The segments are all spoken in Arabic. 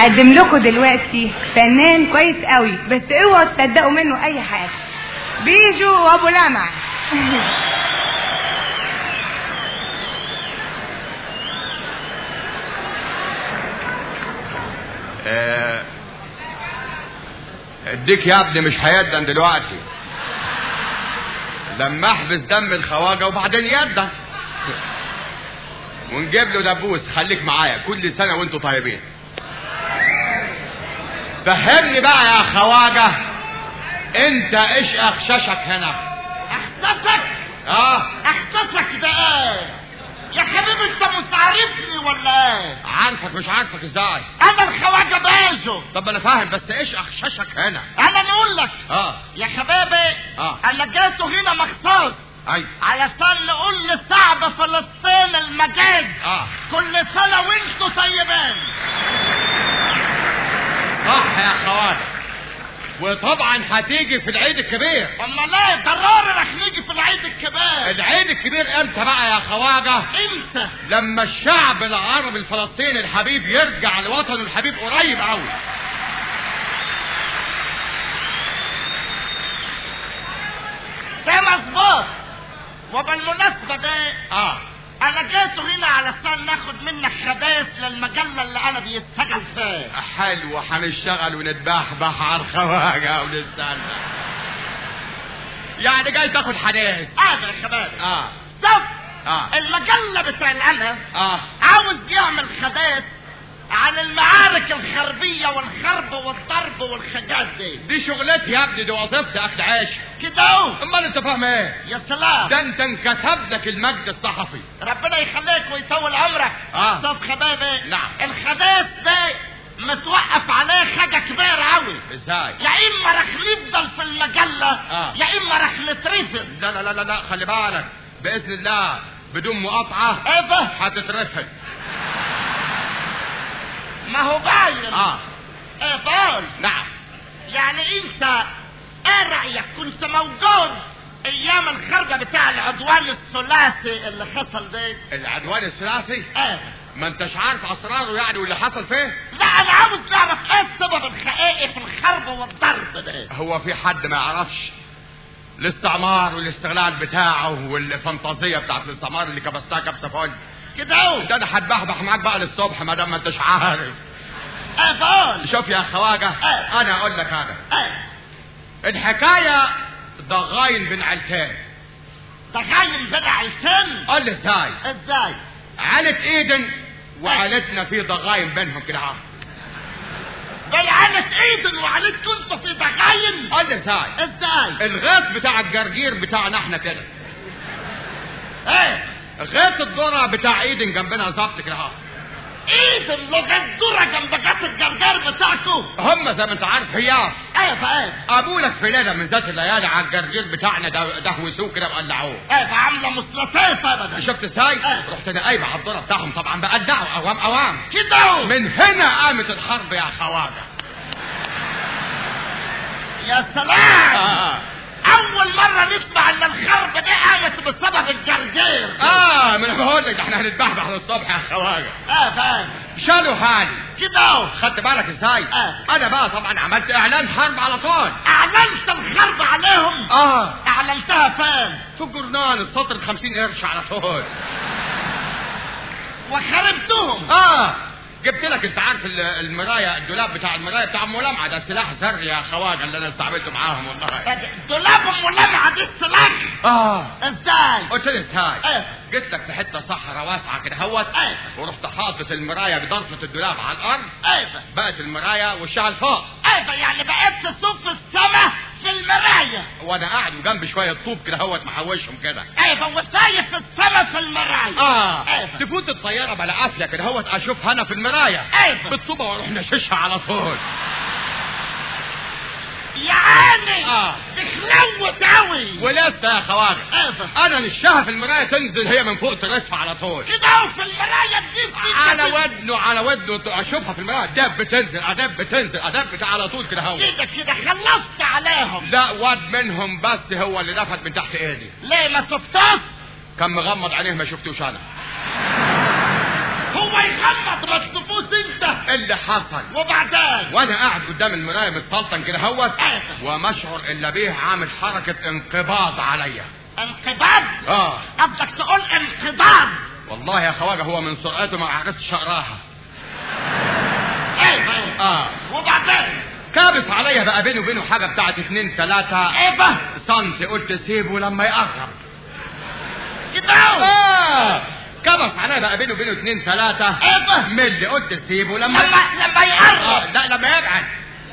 هقدم لكم دلوقتي فنان كويس قوي، بس اوعوا تصدقوا منه اي حاجه. بيجو وابو لمع. اديك يا ابني مش هيدن دلوقتي، لما احبس دم الخواجه وبعدين يدن ونجيب له دبوس. خليك معايا كل سنه وانتوا طيبين. فهمني بقى يا خواجه، انت ايش اخششك هنا؟ احسسك؟ احسسك ده ايه يا حبيبي؟ انت مش عارفني ولا ايه؟ عارفك. مش عارفك ازاي؟ انا الخواجه بيجو. طب انا فاهم، بس ايش اخششك هنا؟ انا نقول لك يا حبيبي انا جيته هنا مخصوص علشان نقول لشعب فلسطين المجيد كل سنه وانتوا طيبين. صح يا خواجه، وطبعا هتيجي في العيد الكبير. امال ايه؟ ضروري رح نيجي في العيد الكبير. العيد الكبير امتى بقى يا خواجه؟ امتى؟ لما الشعب العربي الفلسطيني الحبيب يرجع لوطنه الحبيب قريب قوي. ده مظبوط. وبالمناسبه ده انا جيته هنا علشان ناخد منك خدايس للمجله اللي انا بيشتغل فيها. حلو، هنشتغل ونتبحبح على الخواجه ونستنى. يعني جاي تاخد حدايس؟ يا شباب شوف المجله بتاع انا عاوز يعمل خدايس عن المعارك الحربيه والخرب والضرب والحاجات دي شغلتي يا ابني، دي وظيفتي اخد عيش كده اهو. امال انت فاهم ايه؟ يا سلام، ده انت انكتب لك المجد الصحفي. ربنا يخليك ويطول عمرك. شوف حبايبي، نعم، الخدايس ده متوقف عليه حاجه كبيره قوي. ازاي؟ يا اما رح نفضل في المجله يا اما رح نترفض. لا لا لا لا، خلي بالك باذن الله بدون مقاطعه هتترفض. ما هو باين. بقول نعم. يعني انت ايه رايك؟ كنت موجود ايام الخرجه بتاع العدوان الثلاثي اللي حصل ده؟ العدوان الثلاثي؟ ما انتش عارف اسراره يعني واللي حصل فيه؟ لا انا عاوز نعرف ايه السبب الحقيقي في الحرب والضرب ده. هو في حد ما يعرفش الاستعمار والاستغلال بتاعه والفانتازيه بتاعت الاستعمار اللي كبستها كبسه فل كده اهو؟ ده انا هتبحبح معاك بقى للصبح ما دام ما انتش عارف. بقول شوف يا خواجه، انا اقول لك هذا الحكايه ضغاين بين عيلتين. ضغاين بين عيلتين؟ قول لي ازاي؟ ازاي؟ عيلة ايدن وعيلتنا في ضغاين بينهم كده بين عيلة ايدن وعيلتكم انتوا في ضغاين؟ قول لي ازاي؟ ازاي؟ الغيط بتاع الجرجير بتاعنا احنا كده. غيط الذره بتاع ايدن جنبنا ظبط كده ايدن لغايه الذره جنب غيط الجرجير بتاعكم؟ هم زي ما انت عارف هياف. فاهم. ابولك في ليله من ذات الليالي على الجرجير بتاعنا دهوسوه كده وقلعوه. عامله مثلثات ابدا. شفت ازاي؟ رحت انا قايمه على الذره بتاعهم طبعا بقلعوا اوام كده. من هنا قامت الحرب يا خواجه. يا سلام. اول مرة نسمع ان الحرب دي قامت بسبب الجرجير. من بقول لك احنا هنتبحبح للصبح يا خواجه. فاهم. شالوا حالي كده. خدت بالك ازاي؟ انا بقى طبعا عملت اعلان حرب على طول. اعلنت الحرب عليهم؟ اعلنتها فين؟ في الجورنال السطر ب50 قرش على طول. وخربتهم؟ جبت لك انت عارف المرايه، الدولاب بتاع المرايه بتاع ام لمعه ده سلاح ذري يا خواجه اللي انا استعملته معاهم والله. دولاب ام لمعه دي السلاح؟ ازاي؟ قلت لي ازاي؟ جيت لك في حته صحراء واسعه كده هوت ورحت حاطط المرايه بضرفه الدولاب على الارض. بقت المرايه وشها لفوق. يعني بقيت تصب في السماء في المرايه وانا قاعد وجنبي شويه طوب كده هوت محوشهم كده. وسايف في السماء في المرايه. تفوت الطياره بلا قافله كده هوت اشوفها انا في المرايه بالطوبه واروح نششها على طول. يعني تخلوت قوي. ولسه يا خواجه انا نشها في المرايه تنزل هي من فوق ترفع على طول كده في المرايه دي على ودنه اشوفها في المرايه دب تنزل ادب على طول كده هو كده خلصت عليهم. لا واد منهم بس هو اللي لفت من تحت ايدي. ليه ما شفتوش؟ كان مغمض عينيه ما شفتوش انا. هو يغمض ما تشوفوش انت. اللي حصل وبعدين وانا قاعد قدام المرايه متسلطن كده هوت ومشعر الا بيه عامل حركه انقباض عليا. انقباض؟ قصدك تقول انقباض؟ والله يا خواجه هو من سرعته ما عرفتش اقراها. ايوه وبعدين كابس عليا بقى بينه وبينه حاجه بتاعت 2 3 سنتي. قلت سيبه لما يقرب كده. كبس عليا بقى بينه وبينه 2 3 ملي. قلت سيبه لما يقرب. لا لما يبعد.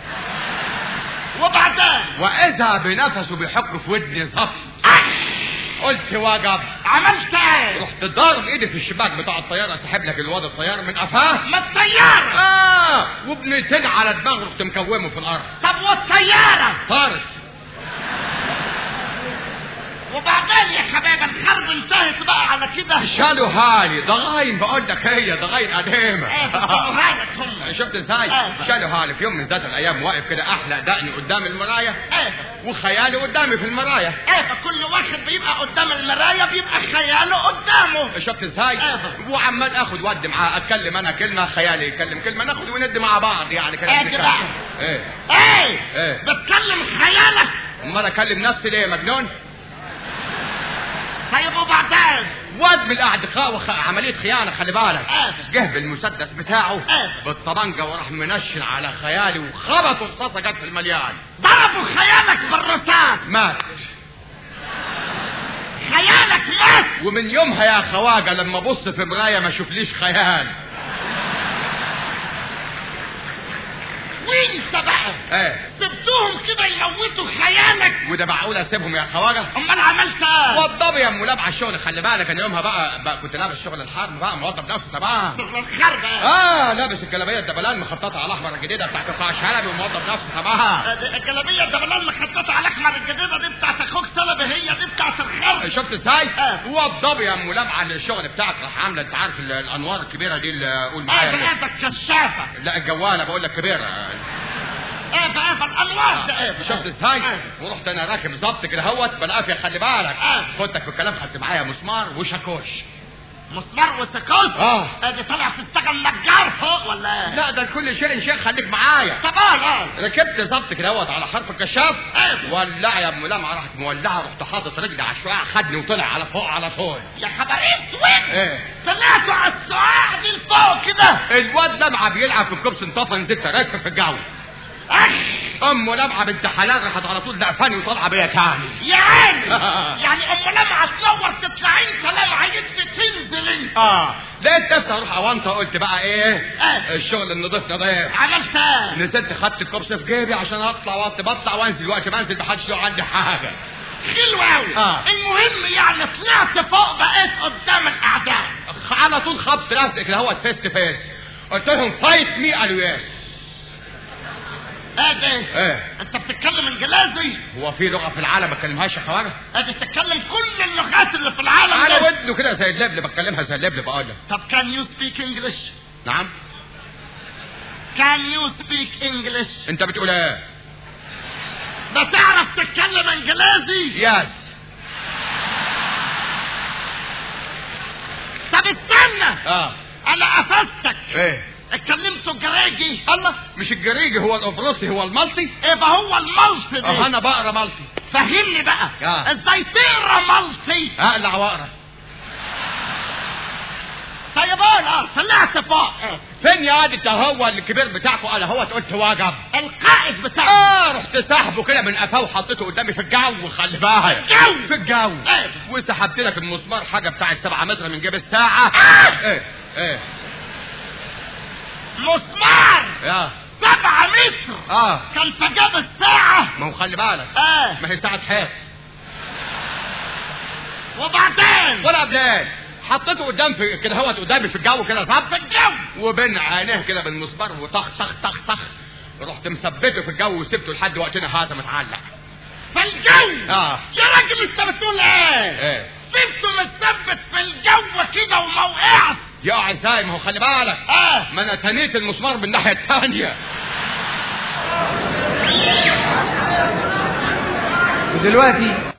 وبعدين واذا بنفسه بيحك في ودني زبط. قلت واجب. عملت ايه؟ رحت ضارب ايدي في الشباك بتاع الطياره سحب لك الواد الطياره من قفاه. ما الطياره وبنتين على دماغه رحت مكومه في الارض. طب والطياره طارت. وبعدين يا حبايب الحرب انتهت بقى على كده. شالوا هالي ضغاين بقول لك هي ضغاين قديمه. هالك هم. شفت ازاي؟ شالوا هالي في يوم من ذات الايام واقف كده احلق دقني قدام المرايه وخيالي قدامي في المرايه. كل واحد بيبقى قدام المرايه بيبقى خياله قدامه. شفت ازاي؟ وعمال اخد ود معاه اتكلم انا كلمه خيالي يتكلم كلمه ناخد وند مع بعض يعني كده. ايه بتكلم خيالك؟ امال اكلم نفسي ليه مجنون؟ طيب وبعدين واد من الاعدقاء عمليه خيانه خلي بالك. جه بالمسدس بتاعه بالطبنجه وراح منشن على خيالي وخبطوا رصاصه جت في المليان. ضربوا خيالك بالرصاص مات. خيالك مات. ومن يومها يا خواجه لما ابص في مرايه ما اشوفليش خيال. وين انت بقى؟ سبتوهم كده يموتوا خيالك؟ وده معقول اسيبهم يا خواجه؟ امال عملت ايه؟ وضب يا ام لابعه الشغل خلي بالك. انا يومها بقى كنت لابس شغل الحرب بقى موظف نفسي طبعا. شغل الحرب لابس الجلابيه الدبلان مخططه على الاحمر الجديده بتاعت قاع شلبي وموظف نفسي طبعا. الجلابيه الدبلان مخططه على الاحمر الجديده دي بتاعت اخوك شلبي هي دي بتاعت الحرب. شفت ازاي؟ وضب يا ام لابعه الشغل بتاعك راح عامله انت عارف الانوار الكبيره دي اللي قول معايا. الكشافه. لا الجواله بقول لك كبيره. الانوار. شفت ازاي؟ ورحت انا راكب ظبط كده هوت بالعافيه خلي بالك. خدتك في الكلام خدت معايا مسمار وشاكوش. مسمار وشاكوش؟ دي طلعت تشتغل نجار فوق ولا؟ لا ده كل شيء خليك معايا. طب ركبت ظبط كده هوت على حرف الكشاف. ولع يا ام لمعه راحت مولعه رحت حاطط رجلي على الشعاع خدني وطلع على فوق على طول. يا خبر اسود. طلعتوا على الشعاع دي لفوق كده. الواد لمعه بيلعب في الكبس انطفى نزلت راكب في الجو. ام لمعه بنت حلال راحت على طول دقفاني وطالعه بيا تاني. يا عيني. يعني ام لمعه تنور تطلعين سلام يدفي تنزلي. لقيت نفسي اروح اوانطه قلت بقى ايه الشغل النضيف نضيف. عملت ايه؟ نزلت خدت الكبس في جيبي عشان اطلع بطلع وانزل وقت ما انزل محدش له عندي حاجه. حلو قوي. المهم يعني طلعت فوق بقيت قدام الاعداء على طول خبط راسك كده هو فيس تو فيس. قلت لهم فايت مي قالوا يس. انت بتتكلم انجليزي؟ هو في لغه في العالم ما بتكلمهاش يا خواجه؟ بتتكلم كل اللغات اللي في العالم على ودنه كده زي اللبلب بتكلمها زي اللبلب بقول. طب كان يو سبيك انجلش؟ نعم كان يو سبيك انجلش؟ انت بتقول ايه؟ بتعرف تتكلم انجليزي؟ يس. طب استنى. انا قفزتك. اتكلمتوا جريجي؟ الله مش الجريجي هو القبرصي هو المالطي. يبقى هو المالطي ده. انا بقرا مالطي. فهمني بقى. ازاي تقرا مالطي؟ اقلع واقرا. طيب طلعت فوق. فين يا واد هو الكبير بتاعكم؟ قال هو قلت واجب. القائد بتاعك. رحت سحبه كده من قفاه وحطيته قدامي في الجو خلي بالك. في الجو. وسحبت لك المسمار حاجه بتاعت 7 متر من جيب الساعه. مسمار 7 متر. كان في جيب الساعه. ما هو خلي بالك. ما هي ساعه حيط. وبعدين ولا بلاد حطيته قدام في كده هوت قدامي في الجو كده صعب في الجو وبين عينيه كده بالمسمار وطخ طخ طخ طخ. رحت مثبته في الجو وسبته لحد وقتنا هذا متعلق في الجو. يا راجل انت بتقول ايه؟ سبته مثبت في الجو كده وما وقعش. يقع ازاي؟ ما هو خلي بالك. ما انا تنيت المسمار من الناحيه الثانيه. ودلوقتي